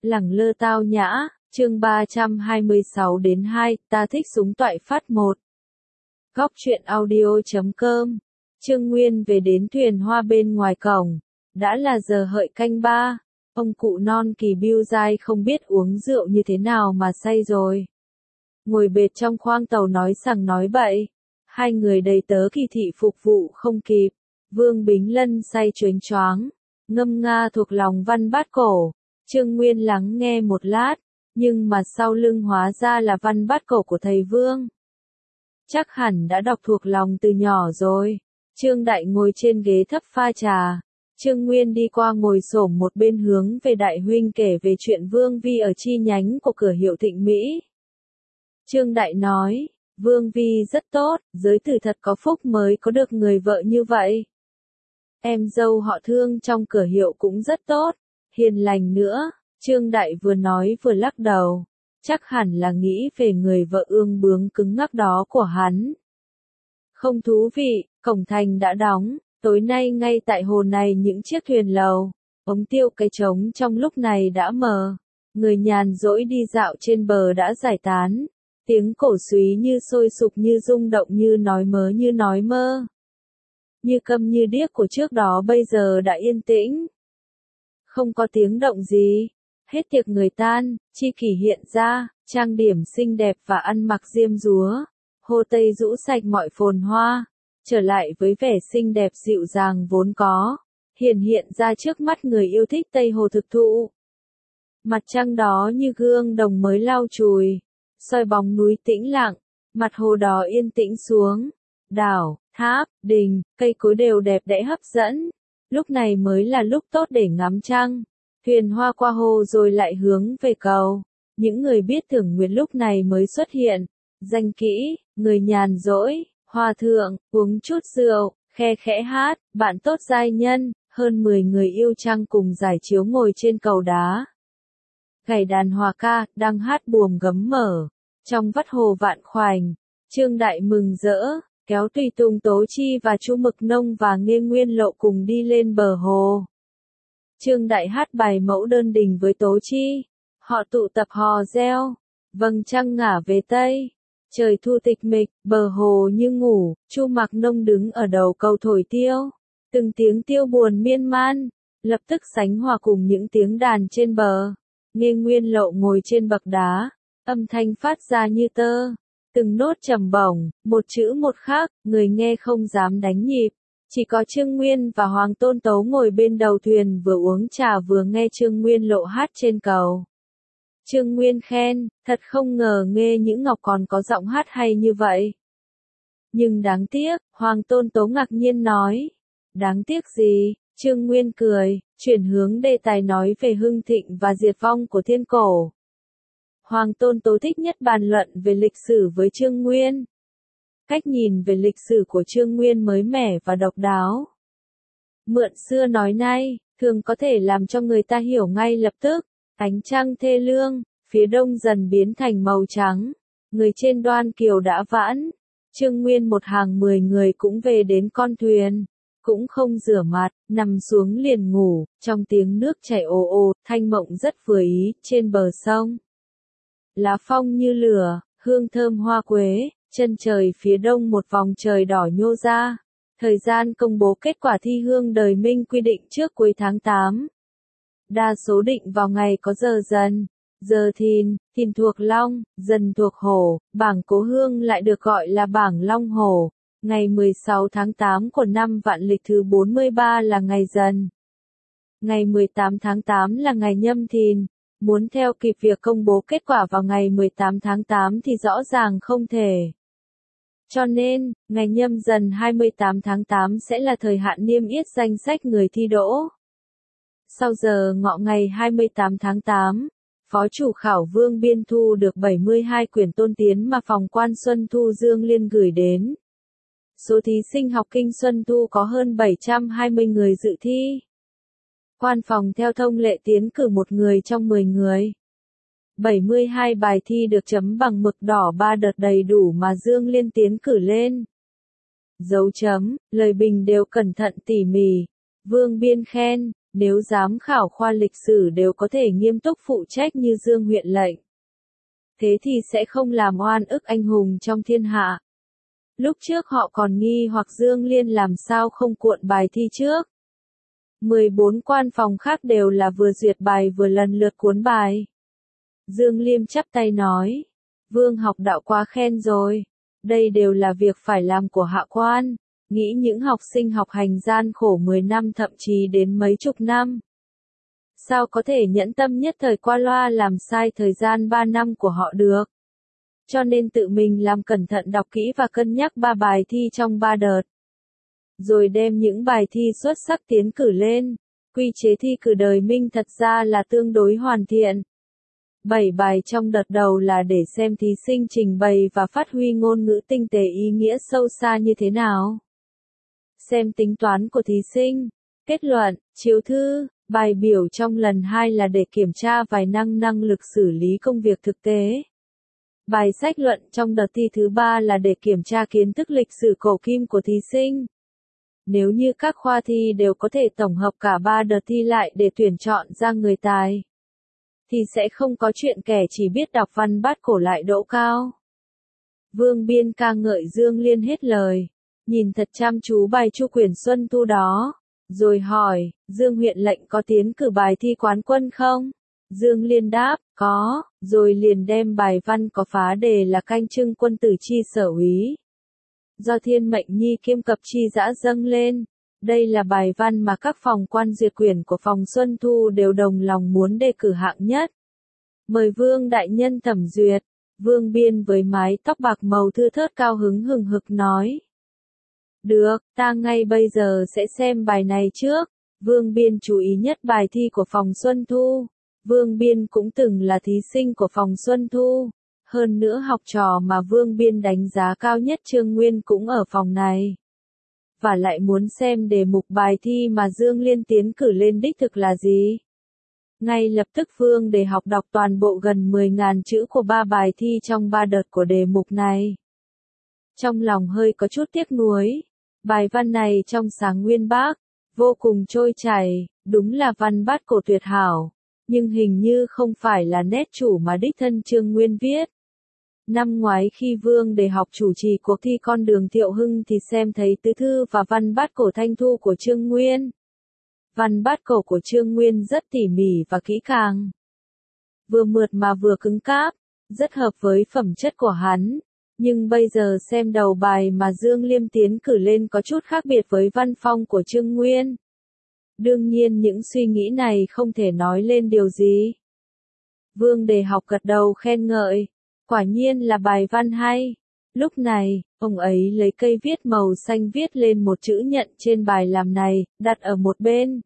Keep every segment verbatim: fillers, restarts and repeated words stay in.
Lẳng lơ tao nhã, chương ba trăm hai mươi sáu đến hai, ta thích súng toại phát một. Góc truyện audio chấm com. Trương Nguyên về đến thuyền hoa bên ngoài cổng. Đã là giờ hợi canh ba. Ông cụ non kỳ biêu dai không biết uống rượu như thế nào mà say rồi. Ngồi bệt trong khoang tàu nói sằng nói bậy. Hai người đầy tớ kỳ thị phục vụ không kịp. Vương Bính Lân say choáng choáng, ngâm nga thuộc lòng văn bát cổ. Trương Nguyên lắng nghe một lát, nhưng mà sau lưng hóa ra là văn bát cổ của thầy Vương. Chắc hẳn đã đọc thuộc lòng từ nhỏ rồi. Trương Đại ngồi trên ghế thấp pha trà. Trương Nguyên đi qua ngồi xổm một bên hướng về Đại huynh kể về chuyện Vương Vi ở chi nhánh của cửa hiệu Thịnh Mỹ. Trương Đại nói, Vương Vi rất tốt, giới tử thật có phúc mới có được người vợ như vậy. Em dâu họ Thương trong cửa hiệu cũng rất tốt, hiền lành nữa. Trương Đại vừa nói vừa lắc đầu, chắc hẳn là nghĩ về người vợ ương bướng cứng ngắc đó của hắn. Không thú vị, cổng thành đã đóng, tối nay ngay tại hồ này những chiếc thuyền lầu, ống tiêu cái trống trong lúc này đã mờ, người nhàn rỗi đi dạo trên bờ đã giải tán, tiếng cổ súy như sôi sục như rung động như nói mớ như nói mơ. Như câm như điếc của trước đó bây giờ đã yên tĩnh. Không có tiếng động gì. Hết tiệc người tan, Chi Kỷ hiện ra, trang điểm xinh đẹp và ăn mặc diêm dúa. Hồ Tây rũ sạch mọi phồn hoa, trở lại với vẻ xinh đẹp dịu dàng vốn có, hiển hiện ra trước mắt người yêu thích Tây Hồ thực thụ. Mặt trăng đó như gương đồng mới lau chùi, soi bóng núi tĩnh lặng, mặt hồ đỏ yên tĩnh xuống. Đảo, tháp, đình, cây cối đều đẹp đẽ hấp dẫn. Lúc này mới là lúc tốt để ngắm trăng. Thuyền hoa qua hồ rồi lại hướng về cầu. Những người biết thưởng nguyệt lúc này mới xuất hiện. Danh kỹ, người nhàn rỗi, hòa thượng, uống chút rượu, khe khẽ hát, bạn tốt giai nhân, hơn mười người yêu trăng cùng giải chiếu ngồi trên cầu đá. Gảy đàn hòa ca, đang hát buồm gấm mở. Trong vắt hồ vạn khoảnh, Trương Đại mừng rỡ. Kéo Tùy Tùng Tố Chi và Chu Mực Nông và Nghê Nguyên Lộ cùng đi lên bờ hồ. Trương Đại hát bài mẫu đơn đình với Tố Chi. Họ tụ tập hò reo. Vầng trăng ngả về Tây. Trời thu tịch mịch, bờ hồ như ngủ. Chu Mạc Nông đứng ở đầu cầu thổi tiêu. Từng tiếng tiêu buồn miên man, lập tức sánh hòa cùng những tiếng đàn trên bờ. Nghê Nguyên Lộ ngồi trên bậc đá. Âm thanh phát ra như tơ. Từng nốt trầm bổng, một chữ một khác, người nghe không dám đánh nhịp. Chỉ có Trương Nguyên và Hoàng Tôn Tố ngồi bên đầu thuyền vừa uống trà vừa nghe Trương Nguyên Lộ hát trên cầu. Trương Nguyên khen, thật không ngờ Nghê Nhữ Ngọc còn có giọng hát hay như vậy. Nhưng đáng tiếc, Hoàng Tôn Tố ngạc nhiên nói. Đáng tiếc gì? Trương Nguyên cười, chuyển hướng đề tài nói về hưng thịnh và diệt vong của thiên cổ. Hoàng Tôn Tố thích nhất bàn luận về lịch sử với Trương Nguyên. Cách nhìn về lịch sử của Trương Nguyên mới mẻ và độc đáo. Mượn xưa nói nay, thường có thể làm cho người ta hiểu ngay lập tức. Ánh trăng thê lương, phía đông dần biến thành màu trắng. Người trên đoan kiều đã vãn. Trương Nguyên một hàng mười người cũng về đến con thuyền. Cũng không rửa mặt, nằm xuống liền ngủ, trong tiếng nước chảy ồ ồ, thanh mộng rất vừa ý, trên bờ sông. Lá phong như lửa, hương thơm hoa quế, chân trời phía đông một vòng trời đỏ nhô ra. Thời gian công bố kết quả thi hương đời Minh quy định trước cuối tháng tám. Đa số định vào ngày có giờ dần, giờ thìn, thìn thuộc long, dần thuộc hổ, bảng cố hương lại được gọi là bảng long hổ. Ngày mười sáu tháng tám của năm vạn lịch thứ bốn mươi ba là ngày dần. Ngày mười tám tháng tám là ngày nhâm thìn. Muốn theo kịp việc công bố kết quả vào ngày mười tám tháng tám thì rõ ràng không thể. Cho nên, ngày nhâm dần hai mươi tám tháng tám sẽ là thời hạn niêm yết danh sách người thi đỗ. Sau giờ ngọ ngày hai mươi tám tháng tám, Phó chủ khảo Vương Biên thu được bảy mươi hai quyển tôn tiến mà phòng quan Xuân Thu Dương Liên gửi đến. Số thí sinh học kinh Xuân Thu có hơn bảy trăm hai mươi người dự thi. Quan phòng theo thông lệ tiến cử một người trong mười người. bảy mươi hai bài thi được chấm bằng mực đỏ ba đợt đầy đủ mà Dương Liên tiến cử lên. Dấu chấm, lời bình đều cẩn thận tỉ mỉ. Vương Biên khen, Nếu giám khảo khoa lịch sử đều có thể nghiêm túc phụ trách như Dương huyện lệnh, thế thì sẽ không làm oan ức anh hùng trong thiên hạ. Lúc trước họ còn nghi hoặc Dương Liên làm sao không cuộn bài thi trước. mười bốn quan phòng khác đều là vừa duyệt bài vừa lần lượt cuốn bài. Dương Liêm chắp tay nói, Vương học đạo quá khen rồi, đây đều là việc phải làm của hạ quan, nghĩ những học sinh học hành gian khổ mười năm thậm chí đến mấy chục năm. Sao có thể nhẫn tâm nhất thời qua loa làm sai thời gian ba năm của họ được. Cho nên tự mình làm cẩn thận đọc kỹ và cân nhắc ba bài thi trong ba đợt. Rồi đem những bài thi xuất sắc tiến cử lên. Quy chế thi cử đời Minh thật ra là tương đối hoàn thiện. bảy bài trong đợt đầu là để xem thí sinh trình bày và phát huy ngôn ngữ tinh tế ý nghĩa sâu xa như thế nào. Xem tính toán của thí sinh. Kết luận, chiếu thư, bài biểu trong lần hai là để kiểm tra vài năng năng lực xử lý công việc thực tế. Bài sách luận trong đợt thi thứ ba là để kiểm tra kiến thức lịch sử cổ kim của thí sinh. Nếu như các khoa thi đều có thể tổng hợp cả ba đợt thi lại để tuyển chọn ra người tài, thì sẽ không có chuyện kẻ chỉ biết đọc văn bát cổ lại đỗ cao. Vương Biên ca ngợi Dương Liên hết lời, nhìn thật chăm chú bài Chu Quyển Xuân Thu đó, rồi hỏi, Dương huyện lệnh có tiến cử bài thi quán quân không? Dương Liên đáp, có, rồi liền đem bài văn có phá đề là canh trưng quân tử chi sở úy. Do Thiên Mệnh Nhi kiêm cập chi dã dâng lên. Đây là bài văn mà các phòng quan duyệt quyển của phòng Xuân Thu đều đồng lòng muốn đề cử hạng nhất. Mời Vương đại nhân thẩm duyệt. Vương Biên với mái tóc bạc màu thưa thớt cao hứng hừng hực nói. Được, ta ngay bây giờ sẽ xem bài này trước. Vương Biên chú ý nhất bài thi của phòng Xuân Thu. Vương Biên cũng từng là thí sinh của phòng Xuân Thu. Hơn nữa học trò mà Vương Biên đánh giá cao nhất Trương Nguyên cũng ở phòng này. Và lại muốn xem đề mục bài thi mà Dương Liên tiến cử lên đích thực là gì. Ngay lập tức Vương để học đọc toàn bộ gần mười nghìn chữ của ba bài thi trong ba đợt của đề mục này. Trong lòng hơi có chút tiếc nuối. Bài văn này trong sáng nguyên bác, vô cùng trôi chảy, đúng là văn bát cổ tuyệt hảo. Nhưng hình như không phải là nét chủ mà đích thân Trương Nguyên viết. Năm ngoái khi Vương để học chủ trì cuộc thi con đường Thiệu Hưng thì xem thấy tứ thư và văn bát cổ Thanh Thu của Trương Nguyên. Văn bát cổ của Trương Nguyên rất tỉ mỉ và kỹ càng. Vừa mượt mà vừa cứng cáp, rất hợp với phẩm chất của hắn. Nhưng bây giờ xem đầu bài mà Dương Liêm tiến cử lên có chút khác biệt với văn phong của Trương Nguyên. Đương nhiên những suy nghĩ này không thể nói lên điều gì. Vương đề học gật đầu khen ngợi. Quả nhiên là bài văn hay. Lúc này, ông ấy lấy cây viết màu xanh viết lên một chữ nhận trên bài làm này, đặt ở một bên.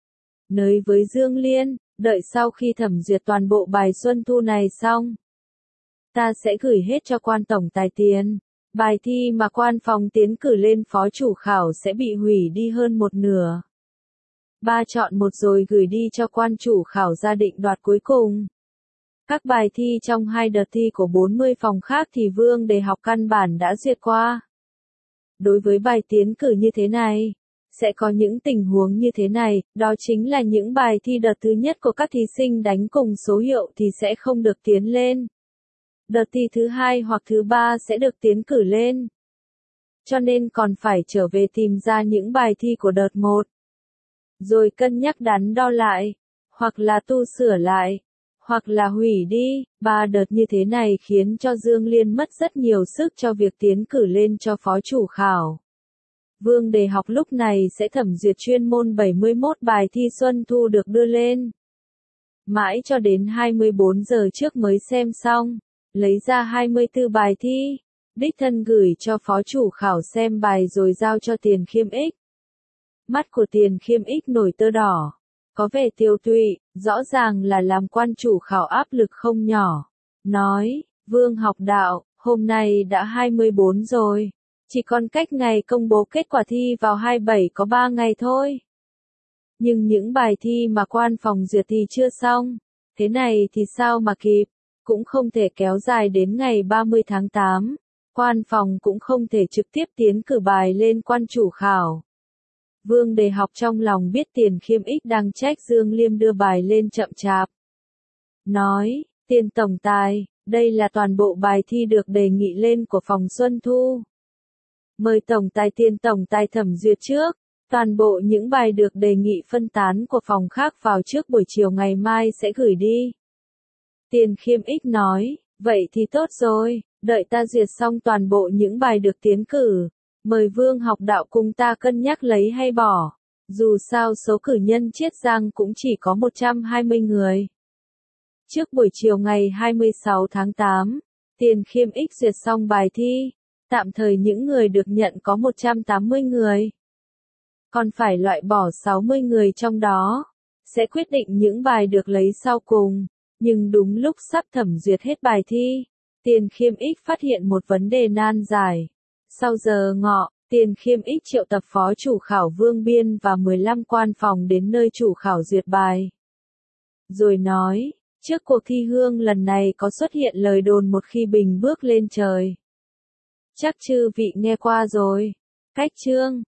Nới với Dương Liên, đợi sau khi thẩm duyệt toàn bộ bài Xuân Thu này xong, ta sẽ gửi hết cho quan tổng tài tiền. Bài thi mà quan phòng tiến cử lên phó chủ khảo sẽ bị hủy đi hơn một nửa. Ba chọn một rồi gửi đi cho quan chủ khảo ra định đoạt cuối cùng. Các bài thi trong hai đợt thi của bốn mươi phòng khác thì Vương đề học căn bản đã duyệt qua. Đối với bài tiến cử như thế này, sẽ có những tình huống như thế này, đó chính là những bài thi đợt thứ nhất của các thí sinh đánh cùng số hiệu thì sẽ không được tiến lên. Đợt thi thứ hai hoặc thứ ba sẽ được tiến cử lên. Cho nên còn phải trở về tìm ra những bài thi của đợt một. Rồi cân nhắc đắn đo lại, hoặc là tu sửa lại, hoặc là hủy đi. Ba đợt như thế này khiến cho Dương Liên mất rất nhiều sức cho việc tiến cử lên cho phó chủ khảo. Vương đề học lúc này sẽ thẩm duyệt chuyên môn bảy mươi mốt bài thi Xuân Thu được đưa lên. Mãi cho đến hai mươi bốn giờ trước mới xem xong, lấy ra hai mươi tư bài thi, đích thân gửi cho phó chủ khảo xem bài rồi giao cho Tiền Khiêm Ích. Mắt của Tiền Khiêm Ích nổi tơ đỏ, có vẻ tiêu tụy, rõ ràng là làm quan chủ khảo áp lực không nhỏ. Nói, Vương học đạo, hôm nay đã hai mươi bốn rồi, chỉ còn cách ngày công bố kết quả thi vào hai mươi bảy có ba ngày thôi. Nhưng những bài thi mà quan phòng duyệt thì chưa xong, thế này thì sao mà kịp, cũng không thể kéo dài đến ngày ba mươi tháng tám, quan phòng cũng không thể trực tiếp tiến cử bài lên quan chủ khảo. Vương Đề Học trong lòng biết Tiền Khiêm Ích đang trách Dương Liêm đưa bài lên chậm chạp. Nói, Tiền tổng tài, đây là toàn bộ bài thi được đề nghị lên của phòng Xuân Thu. Mời tổng tài Tiền tổng tài thẩm duyệt trước, toàn bộ những bài được đề nghị phân tán của phòng khác vào trước buổi chiều ngày mai sẽ gửi đi. Tiền Khiêm Ích nói, vậy thì tốt rồi, đợi ta duyệt xong toàn bộ những bài được tiến cử, mời Vương Học Đạo cùng ta cân nhắc lấy hay bỏ. Dù sao số cử nhân Chiết Giang cũng chỉ có một trăm hai mươi người. Trước buổi chiều ngày hai mươi sáu tháng tám, Tiền Khiêm Ích duyệt xong bài thi, tạm thời những người được nhận có một trăm tám mươi người. Còn phải loại bỏ sáu mươi người trong đó, sẽ quyết định những bài được lấy sau cùng. Nhưng đúng lúc sắp thẩm duyệt hết bài thi, Tiền Khiêm Ích phát hiện một vấn đề nan giải. Sau giờ ngọ, Tiền Khiêm Ích triệu tập phó chủ khảo Vương Biên và mười lăm quan phòng đến nơi chủ khảo duyệt bài. Rồi nói, trước cuộc thi hương lần này có xuất hiện lời đồn một khi bình bước lên trời. Chắc chư vị nghe qua rồi. Cách chương